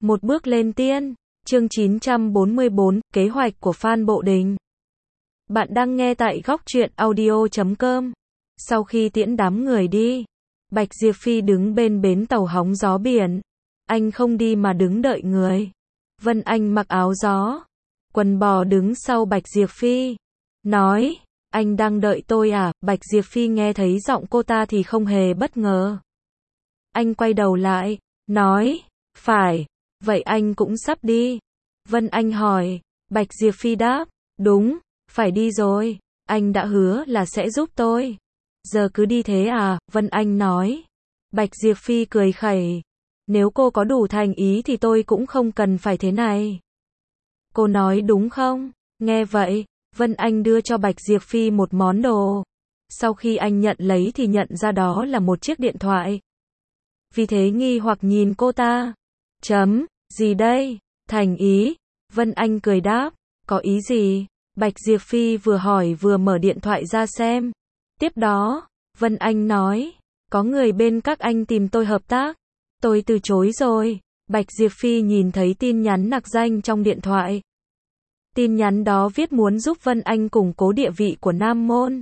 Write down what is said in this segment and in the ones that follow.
Một bước lên tiên. Chương 944, kế hoạch của Phan Bộ Đình. Bạn đang nghe tại góc truyện audio.com. Sau khi tiễn đám người đi, Bạch Diệp Phi đứng bên bến tàu hóng gió biển. Anh không đi mà đứng đợi người. Vân Anh mặc áo gió, quần bò đứng sau Bạch Diệp Phi. Nói, anh đang đợi tôi à? Bạch Diệp Phi nghe thấy giọng cô ta thì không hề bất ngờ. Anh quay đầu lại, nói, phải, vậy anh cũng sắp đi. Vân Anh hỏi, Bạch Diệp Phi đáp, đúng, phải đi rồi, anh đã hứa là sẽ giúp tôi. Giờ cứ đi thế à? Vân Anh nói. Bạch Diệp Phi cười khẩy, nếu cô có đủ thành ý thì tôi cũng không cần phải thế này. Cô nói đúng không? Nghe vậy, Vân Anh đưa cho Bạch Diệp Phi một món đồ. Sau khi anh nhận lấy thì nhận ra đó là một chiếc điện thoại. Vì thế nghi hoặc nhìn cô ta. Gì đây? Thành ý. Vân Anh cười đáp, có ý gì? Bạch Diệp Phi vừa hỏi vừa mở điện thoại ra xem. Tiếp đó, Vân Anh nói, có người bên các anh tìm tôi hợp tác. Tôi từ chối rồi. Bạch Diệp Phi nhìn thấy tin nhắn nặc danh trong điện thoại. Tin nhắn đó viết muốn giúp Vân Anh củng cố địa vị của Nam Môn.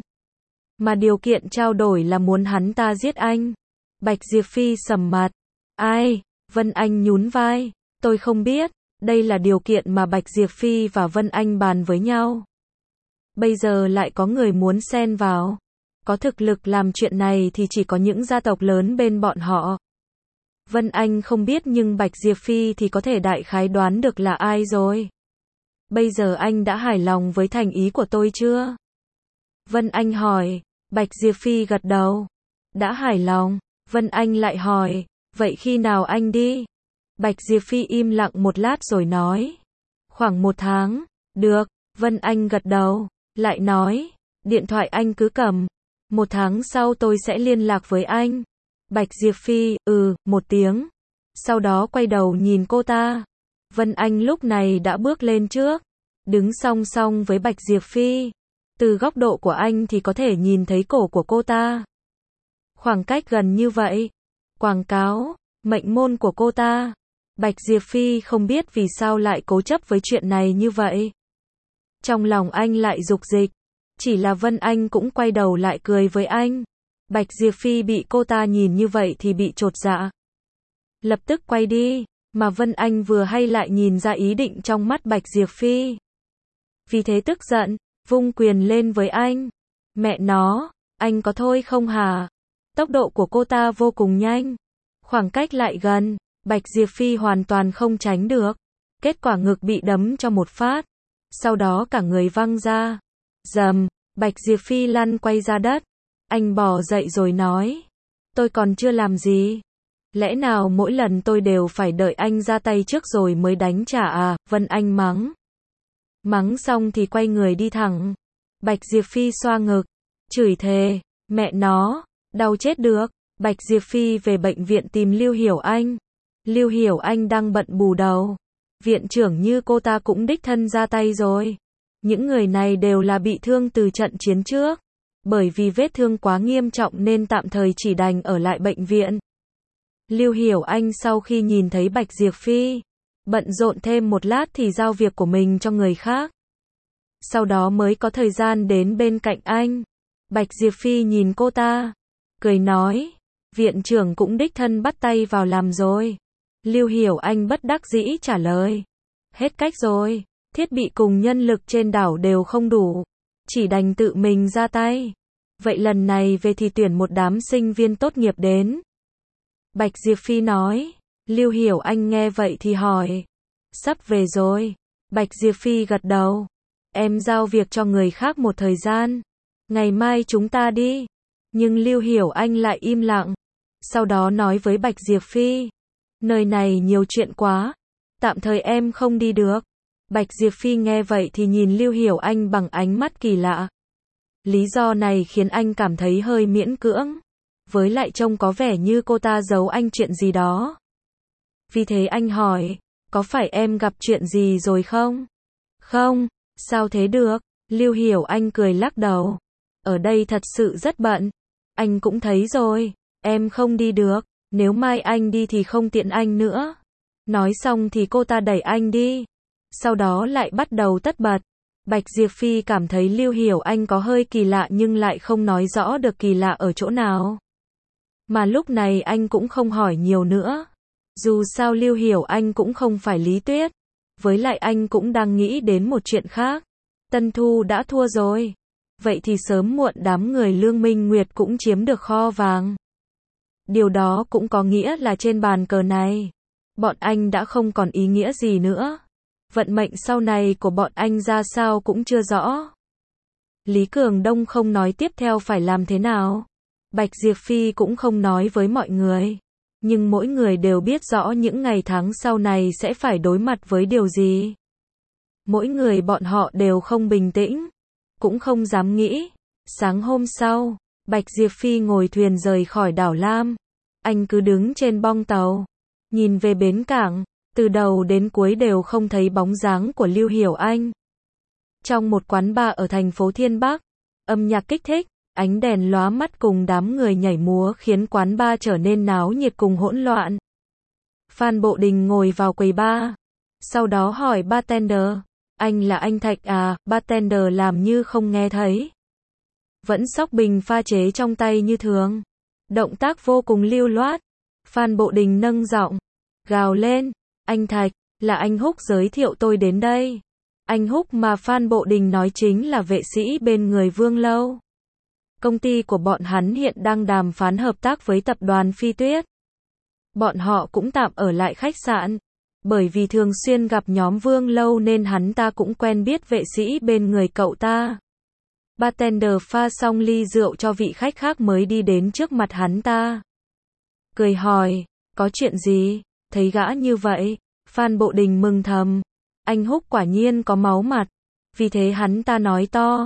Mà điều kiện trao đổi là muốn hắn ta giết anh. Bạch Diệp Phi sầm mặt. Ai? Vân Anh nhún vai. Tôi không biết. Đây là điều kiện mà Bạch Diệp Phi và Vân Anh bàn với nhau. Bây giờ lại có người muốn xen vào. Có thực lực làm chuyện này thì chỉ có những gia tộc lớn bên bọn họ. Vân Anh không biết nhưng Bạch Diệp Phi thì có thể đại khái đoán được là ai rồi. Bây giờ anh đã hài lòng với thành ý của tôi chưa? Vân Anh hỏi. Bạch Diệp Phi gật đầu. Đã hài lòng. Vân Anh lại hỏi, vậy khi nào anh đi? Bạch Diệp Phi im lặng một lát rồi nói, khoảng 1 tháng. Được. Vân Anh gật đầu, lại nói, điện thoại anh cứ cầm. 1 tháng sau tôi sẽ liên lạc với anh. Bạch Diệp Phi, 1 tiếng. Sau đó quay đầu nhìn cô ta. Vân Anh lúc này đã bước lên trước, đứng song song với Bạch Diệp Phi. Từ góc độ của anh thì có thể nhìn thấy cổ của cô ta. Khoảng cách gần như vậy. Quảng cáo, mệnh môn của cô ta. Bạch Diệp Phi không biết vì sao lại cố chấp với chuyện này như vậy. Trong lòng anh lại dục dịch. Chỉ là Vân Anh cũng quay đầu lại cười với anh. Bạch Diệp Phi bị cô ta nhìn như vậy thì bị chột dạ. Lập tức quay đi. Mà Vân Anh vừa hay lại nhìn ra ý định trong mắt Bạch Diệp Phi. Vì thế tức giận, vung quyền lên với anh. Mẹ nó, anh có thôi không hả? Tốc độ của cô ta vô cùng nhanh. Khoảng cách lại gần, Bạch Diệp Phi hoàn toàn không tránh được. Kết quả ngực bị đấm cho một phát. Sau đó cả người văng ra. Dầm, Bạch Diệp Phi lăn quay ra đất. Anh bò dậy rồi nói. Tôi còn chưa làm gì. Lẽ nào mỗi lần tôi đều phải đợi anh ra tay trước rồi mới đánh trả à? Vân Anh mắng. Mắng xong thì quay người đi thẳng. Bạch Diệp Phi xoa ngực. Chửi thề, mẹ nó. Đau chết được. Bạch Diệp Phi về bệnh viện tìm Lưu Hiểu Anh. Lưu Hiểu Anh đang bận bù đầu. Viện trưởng như cô ta cũng đích thân ra tay rồi. Những người này đều là bị thương từ trận chiến trước. Bởi vì vết thương quá nghiêm trọng nên tạm thời chỉ đành ở lại bệnh viện. Lưu Hiểu Anh sau khi nhìn thấy Bạch Diệp Phi, bận rộn thêm một lát thì giao việc của mình cho người khác. Sau đó mới có thời gian đến bên cạnh anh. Bạch Diệp Phi nhìn cô ta, cười nói, viện trưởng cũng đích thân bắt tay vào làm rồi. Lưu Hiểu Anh bất đắc dĩ trả lời, hết cách rồi, thiết bị cùng nhân lực trên đảo đều không đủ, chỉ đành tự mình ra tay. Vậy lần này về thì tuyển một đám sinh viên tốt nghiệp đến. Bạch Diệp Phi nói. Lưu Hiểu Anh nghe vậy thì hỏi, sắp về rồi. Bạch Diệp Phi gật đầu. Em giao việc cho người khác một thời gian. Ngày mai chúng ta đi. Nhưng Lưu Hiểu Anh lại im lặng. Sau đó nói với Bạch Diệp Phi, nơi này nhiều chuyện quá. Tạm thời em không đi được. Bạch Diệp Phi nghe vậy thì nhìn Lưu Hiểu Anh bằng ánh mắt kỳ lạ. Lý do này khiến anh cảm thấy hơi miễn cưỡng. Với lại trông có vẻ như cô ta giấu anh chuyện gì đó. Vì thế anh hỏi, có phải em gặp chuyện gì rồi không? Không, sao thế được? Lưu Hiểu Anh cười lắc đầu. Ở đây thật sự rất bận. Anh cũng thấy rồi, em không đi được. Nếu mai anh đi thì không tiện anh nữa. Nói xong thì cô ta đẩy anh đi. Sau đó lại bắt đầu tất bật. Bạch Diệp Phi cảm thấy Lưu Hiểu Anh có hơi kỳ lạ nhưng lại không nói rõ được kỳ lạ ở chỗ nào. Mà lúc này anh cũng không hỏi nhiều nữa. Dù sao Lưu Hiểu Anh cũng không phải Lý Tuyết. Với lại anh cũng đang nghĩ đến một chuyện khác. Tân Thu đã thua rồi. Vậy thì sớm muộn đám người Lương Minh Nguyệt cũng chiếm được kho vàng. Điều đó cũng có nghĩa là trên bàn cờ này, bọn anh đã không còn ý nghĩa gì nữa. Vận mệnh sau này của bọn anh ra sao cũng chưa rõ. Lý Cường Đông không nói tiếp theo phải làm thế nào. Bạch Diệp Phi cũng không nói với mọi người. Nhưng mỗi người đều biết rõ những ngày tháng sau này sẽ phải đối mặt với điều gì. Mỗi người bọn họ đều không bình tĩnh, cũng không dám nghĩ. Sáng hôm sau, Bạch Diệp Phi ngồi thuyền rời khỏi đảo Lam. Anh cứ đứng trên bong tàu, nhìn về bến cảng, từ đầu đến cuối đều không thấy bóng dáng của Lưu Hiểu Anh. Trong một quán bar ở thành phố Thiên Bắc, âm nhạc kích thích, ánh đèn lóa mắt cùng đám người nhảy múa khiến quán bar trở nên náo nhiệt cùng hỗn loạn. Phan Bộ Đình ngồi vào quầy bar, sau đó hỏi bartender, anh là anh Thạch à? Bartender làm như không nghe thấy. Vẫn xốc bình pha chế trong tay như thường. Động tác vô cùng lưu loát. Phan Bộ Đình nâng giọng, gào lên, anh Thạch, là anh Húc giới thiệu tôi đến đây. Anh Húc mà Phan Bộ Đình nói chính là vệ sĩ bên người Vương Lâu. Công ty của bọn hắn hiện đang đàm phán hợp tác với tập đoàn Phi Tuyết. Bọn họ cũng tạm ở lại khách sạn. Bởi vì thường xuyên gặp nhóm Vương Lâu nên hắn ta cũng quen biết vệ sĩ bên người cậu ta. Bartender pha xong ly rượu cho vị khách khác mới đi đến trước mặt hắn ta. Cười hỏi, có chuyện gì? Thấy gã như vậy, Phan Bộ Đình mừng thầm. Anh Húc quả nhiên có máu mặt. Vì thế hắn ta nói to.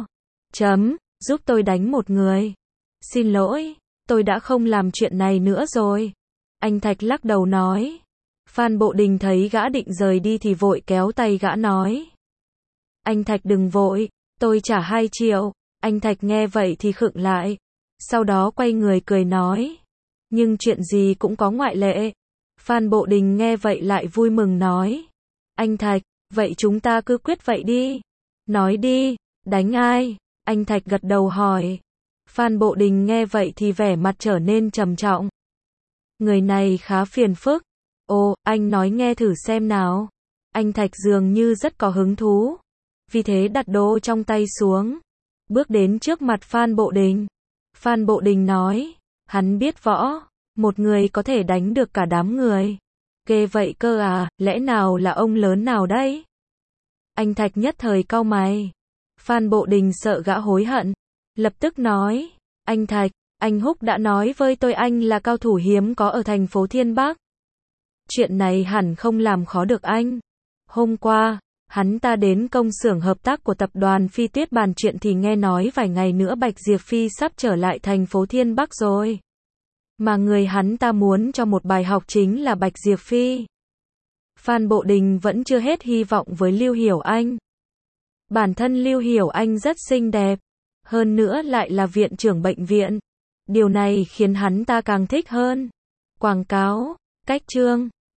Giúp tôi đánh một người. Xin lỗi, tôi đã không làm chuyện này nữa rồi. Anh Thạch lắc đầu nói. Phan Bộ Đình thấy gã định rời đi thì vội kéo tay gã nói. Anh Thạch đừng vội, tôi trả 2 triệu. Anh Thạch nghe vậy thì khựng lại. Sau đó quay người cười nói. Nhưng chuyện gì cũng có ngoại lệ. Phan Bộ Đình nghe vậy lại vui mừng nói. Anh Thạch, vậy chúng ta cứ quyết vậy đi. Nói đi, đánh ai? Anh Thạch gật đầu hỏi. Phan Bộ Đình nghe vậy thì vẻ mặt trở nên trầm trọng. Người này khá phiền phức. Ồ, anh nói nghe thử xem nào. Anh Thạch dường như rất có hứng thú. Vì thế đặt đồ trong tay xuống. Bước đến trước mặt Phan Bộ Đình. Phan Bộ Đình nói. Hắn biết võ. Một người có thể đánh được cả đám người. Ghê vậy cơ à, lẽ nào là ông lớn nào đấy? Anh Thạch nhất thời cau mày. Phan Bộ Đình sợ gã hối hận. Lập tức nói. Anh Thạch, anh Húc đã nói với tôi anh là cao thủ hiếm có ở thành phố Thiên Bắc. Chuyện này hẳn không làm khó được anh. Hôm qua, hắn ta đến công xưởng hợp tác của tập đoàn Phi Tuyết bàn chuyện thì nghe nói vài ngày nữa Bạch Diệp Phi sắp trở lại thành phố Thiên Bắc rồi. Mà người hắn ta muốn cho một bài học chính là Bạch Diệp Phi. Phan Bộ Đình vẫn chưa hết hy vọng với Lưu Hiểu Anh. Bản thân Lưu Hiểu Anh rất xinh đẹp. Hơn nữa lại là viện trưởng bệnh viện. Điều này khiến hắn ta càng thích hơn. Quảng cáo, cách chương.